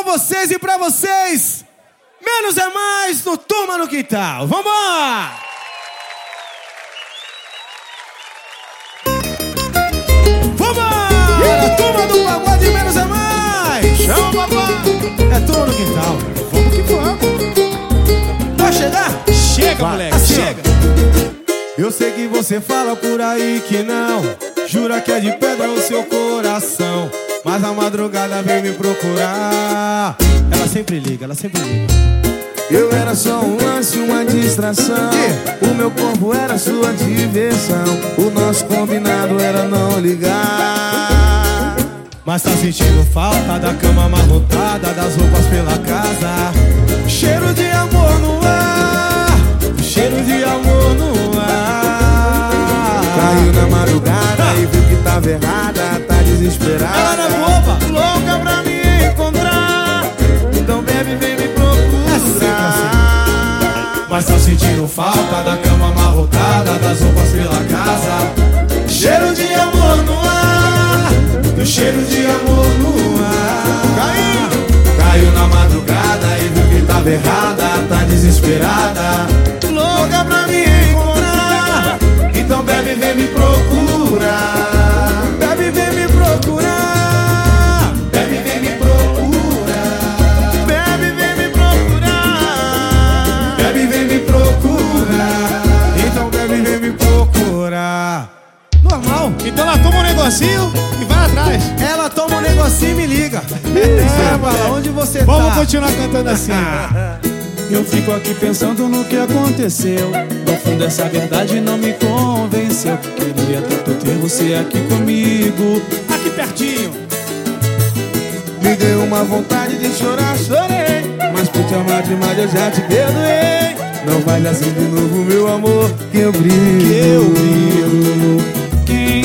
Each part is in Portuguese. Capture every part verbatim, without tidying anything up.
vocês e pra vocês. Menos é mais no Turma no Quintal. Vambora! Vambora! Turma do Pagode, menos é mais. Chama, papai. É Turma no Quintal. Vamos que vamos. Vai chegar? Chega, vai, moleque, assim, chega. Eu sei que você fala por aí que não, jura que é de pedra o seu coração, mas a madrugada vem me procurar. Ela sempre liga, ela sempre liga. Eu era só um lance, uma distração. O meu corpo era sua diversão. O nosso combinado era não ligar. Mas tá sentindo falta da cama mais lotada, das roupas pela casa, cheiro de amor no ar, cheiro de amor no ar. Caiu na madrugada ah. e viu que tava errada, tá desesperada. Ela era boba, louca pra me encontrar. Então bebe, vem me procurar. Mas tá sentindo falta da cama amarrotada, das roupas pela casa, cheiro de amor no ar, do cheiro de amor no ar. Caiu, caiu na madrugada e viu que tava errada, tá desesperada, louca pra me encontrar. Então bebe, vem me procurar. Bebe, vem me procurar. Bebe, vem me procurar. Bebe, vem me procurar. Bebe, vem me procurar. Então bebe, vem me procurar. Normal. Então ela toma um negocinho e vai atrás. Ela toma um negocinho e me liga. É, fala, onde você Vamos tá? Vamos continuar cantando assim. Eu fico aqui pensando no que aconteceu. No fundo essa verdade não me convenceu. Queria tanto ter você aqui comigo, aqui pertinho. Me deu uma vontade de chorar, chorei. Mas por te amar demais eu já te perdoei. Não faz assim de novo, meu amor, que eu brigo, que eu brigo. Quem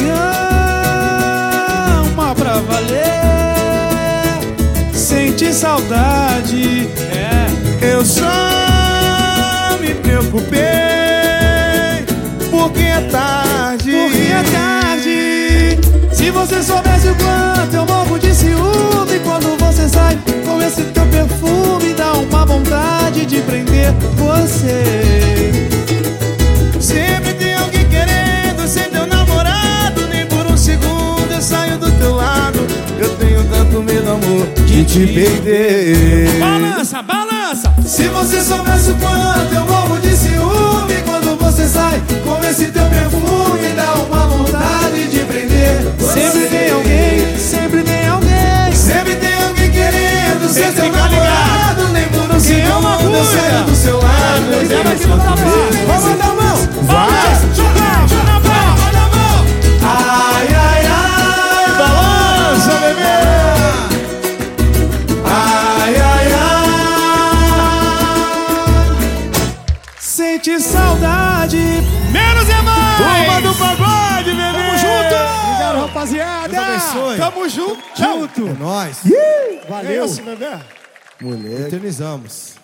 ama pra valer sente saudade. É. Eu só me preocupei porque é tarde. Porque é tarde. Se você soubesse o quanto eu morro de ciúme quando você sai com esse teu perfume, dá uma vontade de prender você. Sempre tem alguém querendo ser teu namorado. Nem por um segundo eu saio do teu lado. Eu tenho tanto medo, amor, de te perder. Balança, balança. Se você soubesse o quanto eu morro de ciúme quando você sai com esse teu perfume, dá uma vontade de prender você. Sempre tem alguém, sempre tem alguém. Sempre tem alguém querendo ser teu namorado. Nem por um segundo eu saio do seu lado. Eu tenho tanto medo. Vamos mandar a mão. Vai! Joga, joga a mão, joga a mão. Ai, ai, ai. Balança, bebê. Ai, ai, ai. Sente saudade. Menos é mais. Turma do Pagode, bebê. Tamo junto. Obrigado, rapaziada. Deus abençoe. Tamo junto. Junto. É nóis. Valeu. É isso, bebê. Mulher. Eternizamos.